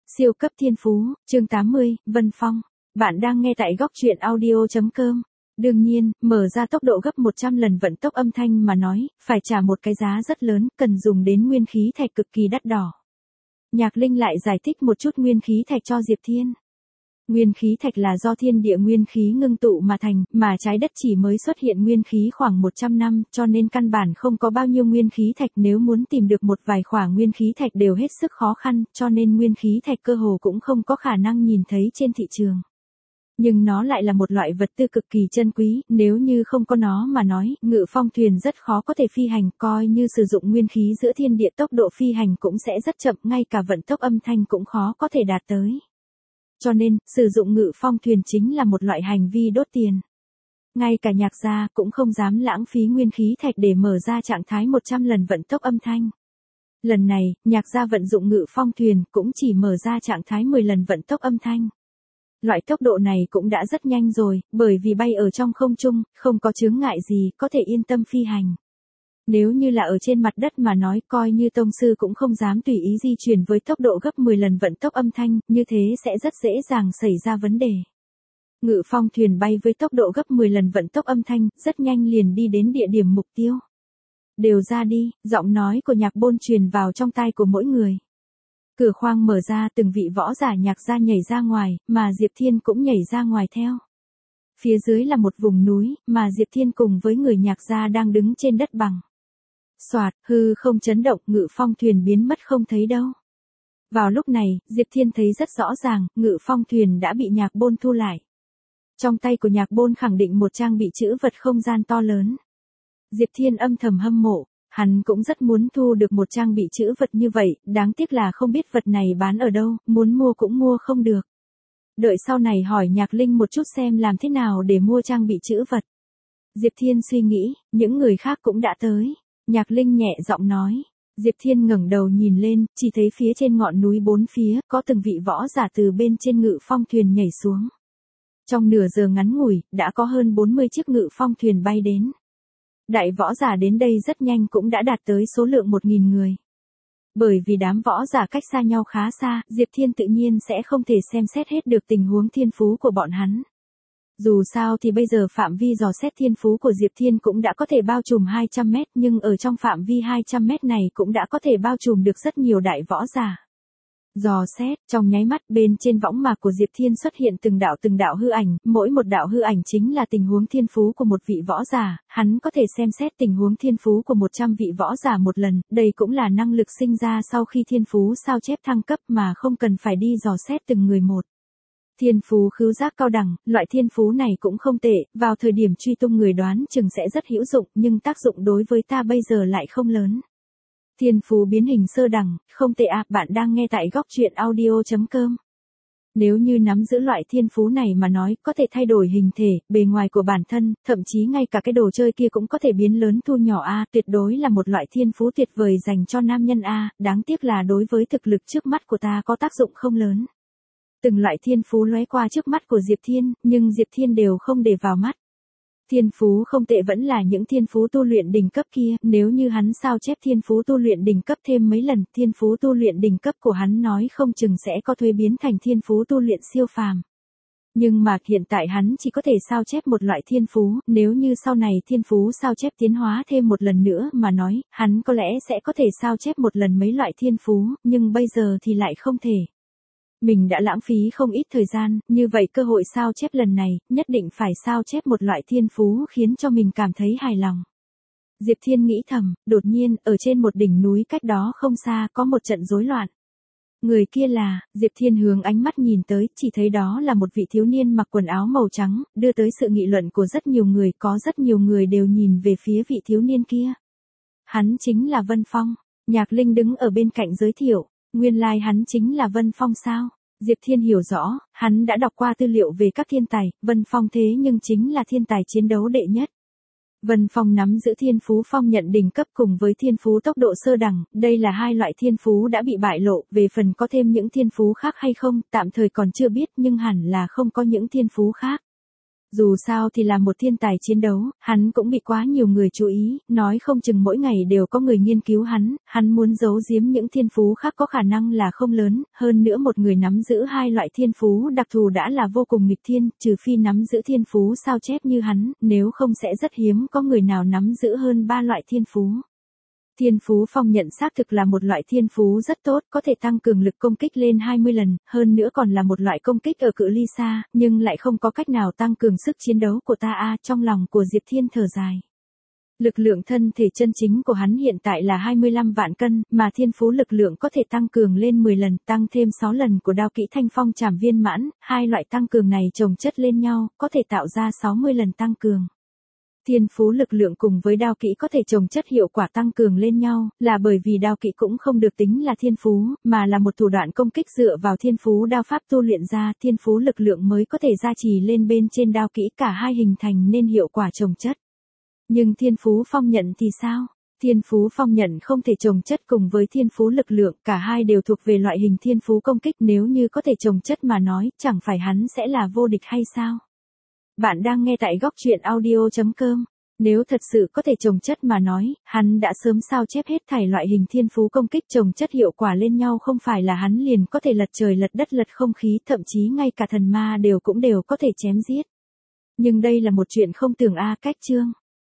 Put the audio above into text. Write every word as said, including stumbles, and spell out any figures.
Siêu cấp thiên phú, chương tám mươi, Vân Phong. Bạn đang nghe tại góc truyện audio chấm com. Đương nhiên, mở ra tốc độ gấp một trăm lần vận tốc âm thanh mà nói, phải trả một cái giá rất lớn, cần dùng đến nguyên khí thạch cực kỳ đắt đỏ. Nhạc Linh lại giải thích một chút nguyên khí thạch cho Diệp Thiên. Nguyên khí thạch là do thiên địa nguyên khí ngưng tụ mà thành, mà trái đất chỉ mới xuất hiện nguyên khí khoảng một trăm năm, cho nên căn bản không có bao nhiêu nguyên khí thạch, nếu muốn tìm được một vài khỏa nguyên khí thạch đều hết sức khó khăn, cho nên nguyên khí thạch cơ hồ cũng không có khả năng nhìn thấy trên thị trường. Nhưng nó lại là một loại vật tư cực kỳ chân quý, nếu như không có nó mà nói, ngự phong thuyền rất khó có thể phi hành, coi như sử dụng nguyên khí giữa thiên địa tốc độ phi hành cũng sẽ rất chậm, ngay cả vận tốc âm thanh cũng khó có thể đạt tới. Cho nên, sử dụng ngự phong thuyền chính là một loại hành vi đốt tiền. Ngay cả Nhạc gia cũng không dám lãng phí nguyên khí thạch để mở ra trạng thái một trăm lần vận tốc âm thanh. Lần này, Nhạc gia vận dụng ngự phong thuyền cũng chỉ mở ra trạng thái mười lần vận tốc âm thanh. Loại tốc độ này cũng đã rất nhanh rồi, bởi vì bay ở trong không trung, không có chướng ngại gì, có thể yên tâm phi hành. Nếu như là ở trên mặt đất mà nói, coi như tông sư cũng không dám tùy ý di chuyển với tốc độ gấp mười lần vận tốc âm thanh, như thế sẽ rất dễ dàng xảy ra vấn đề. Ngự phong thuyền bay với tốc độ gấp mười lần vận tốc âm thanh, rất nhanh liền đi đến địa điểm mục tiêu. Đều ra đi, giọng nói của Nhạc Bôn truyền vào trong tai của mỗi người. Cửa khoang mở ra, từng vị võ giả Nhạc gia nhảy ra ngoài, mà Diệp Thiên cũng nhảy ra ngoài theo. Phía dưới là một vùng núi, mà Diệp Thiên cùng với người Nhạc gia đang đứng trên đất bằng. Soạt, hư không chấn động, ngự phong thuyền biến mất không thấy đâu. Vào lúc này, Diệp Thiên thấy rất rõ ràng, ngự phong thuyền đã bị Nhạc Bôn thu lại. Trong tay của Nhạc Bôn khẳng định một trang bị trữ vật không gian to lớn. Diệp Thiên âm thầm hâm mộ, hắn cũng rất muốn thu được một trang bị trữ vật như vậy, đáng tiếc là không biết vật này bán ở đâu, muốn mua cũng mua không được. Đợi sau này hỏi Nhạc Linh một chút xem làm thế nào để mua trang bị trữ vật. Diệp Thiên suy nghĩ, những người khác cũng đã tới. Nhạc Linh nhẹ giọng nói. Diệp Thiên ngẩng đầu nhìn lên, chỉ thấy phía trên ngọn núi bốn phía, có từng vị võ giả từ bên trên ngự phong thuyền nhảy xuống. Trong nửa giờ ngắn ngủi, đã có hơn bốn mươi chiếc ngự phong thuyền bay đến. Đại võ giả đến đây rất nhanh cũng đã đạt tới số lượng một nghìn người. Bởi vì đám võ giả cách xa nhau khá xa, Diệp Thiên tự nhiên sẽ không thể xem xét hết được tình huống thiên phú của bọn hắn. Dù sao thì bây giờ phạm vi dò xét thiên phú của Diệp Thiên cũng đã có thể bao trùm hai trăm mét, nhưng ở trong phạm vi hai trăm mét này cũng đã có thể bao trùm được rất nhiều đại võ giả. Dò xét, trong nháy mắt bên trên võng mạc của Diệp Thiên xuất hiện từng đạo từng đạo hư ảnh, mỗi một đạo hư ảnh chính là tình huống thiên phú của một vị võ giả, hắn có thể xem xét tình huống thiên phú của một trăm vị võ giả một lần, đây cũng là năng lực sinh ra sau khi thiên phú sao chép thăng cấp mà không cần phải đi dò xét từng người một. Thiên phú khứu giác cao đẳng, loại thiên phú này cũng không tệ, vào thời điểm truy tung người đoán chừng sẽ rất hữu dụng, nhưng tác dụng đối với ta bây giờ lại không lớn. Thiên phú biến hình sơ đẳng, không tệ à, bạn đang nghe tại góc truyện audio chấm com. Nếu như nắm giữ loại thiên phú này mà nói, có thể thay đổi hình thể, bề ngoài của bản thân, thậm chí ngay cả cái đồ chơi kia cũng có thể biến lớn thu nhỏ a, tuyệt đối là một loại thiên phú tuyệt vời dành cho nam nhân a, đáng tiếc là đối với thực lực trước mắt của ta có tác dụng không lớn. Từng loại thiên phú lóe qua trước mắt của Diệp Thiên, nhưng Diệp Thiên đều không để vào mắt. Thiên phú không tệ vẫn là những thiên phú tu luyện đỉnh cấp kia, nếu như hắn sao chép thiên phú tu luyện đỉnh cấp thêm mấy lần, thiên phú tu luyện đỉnh cấp của hắn nói không chừng sẽ có thuế biến thành thiên phú tu luyện siêu phàm. Nhưng mà hiện tại hắn chỉ có thể sao chép một loại thiên phú, nếu như sau này thiên phú sao chép tiến hóa thêm một lần nữa mà nói, hắn có lẽ sẽ có thể sao chép một lần mấy loại thiên phú, nhưng bây giờ thì lại không thể. Mình đã lãng phí không ít thời gian, như vậy cơ hội sao chép lần này, nhất định phải sao chép một loại thiên phú khiến cho mình cảm thấy hài lòng. Diệp Thiên nghĩ thầm, đột nhiên, ở trên một đỉnh núi cách đó không xa, có một trận rối loạn. Người kia là, Diệp Thiên hướng ánh mắt nhìn tới, chỉ thấy đó là một vị thiếu niên mặc quần áo màu trắng, đưa tới sự nghị luận của rất nhiều người, có rất nhiều người đều nhìn về phía vị thiếu niên kia. Hắn chính là Vân Phong, Nhạc Linh đứng ở bên cạnh giới thiệu. Nguyên lai like hắn chính là Vân Phong sao? Diệp Thiên hiểu rõ, hắn đã đọc qua tư liệu về các thiên tài, Vân Phong thế nhưng chính là thiên tài chiến đấu đệ nhất. Vân Phong nắm giữ thiên phú phong nhận đỉnh cấp cùng với thiên phú tốc độ sơ đẳng, đây là hai loại thiên phú đã bị bại lộ, về phần có thêm những thiên phú khác hay không, tạm thời còn chưa biết nhưng hẳn là không có những thiên phú khác. Dù sao thì là một thiên tài chiến đấu, hắn cũng bị quá nhiều người chú ý, nói không chừng mỗi ngày đều có người nghiên cứu hắn, hắn muốn giấu giếm những thiên phú khác có khả năng là không lớn, hơn nữa một người nắm giữ hai loại thiên phú đặc thù đã là vô cùng nghịch thiên, trừ phi nắm giữ thiên phú sao chép như hắn, nếu không sẽ rất hiếm có người nào nắm giữ hơn ba loại thiên phú. Thiên phú phong nhận xác thực là một loại thiên phú rất tốt, có thể tăng cường lực công kích lên hai mươi lần, hơn nữa còn là một loại công kích ở cự ly xa, nhưng lại không có cách nào tăng cường sức chiến đấu của ta a. Trong lòng của Diệp Thiên thở dài. Lực lượng thân thể chân chính của hắn hiện tại là hai mươi lăm vạn cân, mà thiên phú lực lượng có thể tăng cường lên mười lần, tăng thêm sáu lần của đao kỹ thanh phong trảm viên mãn, hai loại tăng cường này chồng chất lên nhau, có thể tạo ra sáu mươi lần tăng cường. Thiên phú lực lượng cùng với đao kỹ có thể chồng chất hiệu quả tăng cường lên nhau, là bởi vì đao kỹ cũng không được tính là thiên phú, mà là một thủ đoạn công kích dựa vào thiên phú đao pháp tu luyện ra, thiên phú lực lượng mới có thể gia trì lên bên trên đao kỹ, cả hai hình thành nên hiệu quả chồng chất. Nhưng thiên phú phong nhận thì sao? Thiên phú phong nhận không thể chồng chất cùng với thiên phú lực lượng, cả hai đều thuộc về loại hình thiên phú công kích, nếu như có thể chồng chất mà nói, chẳng phải hắn sẽ là vô địch hay sao? Bạn đang nghe tại góc truyện audio chấm com. Nếu thật sự có thể chồng chất mà nói, hắn đã sớm sao chép hết thảy loại hình thiên phú công kích chồng chất hiệu quả lên nhau, không phải là hắn liền có thể lật trời lật đất lật không khí, thậm chí ngay cả thần ma đều cũng đều có thể chém giết. Nhưng đây là một chuyện không tưởng a. Cách chương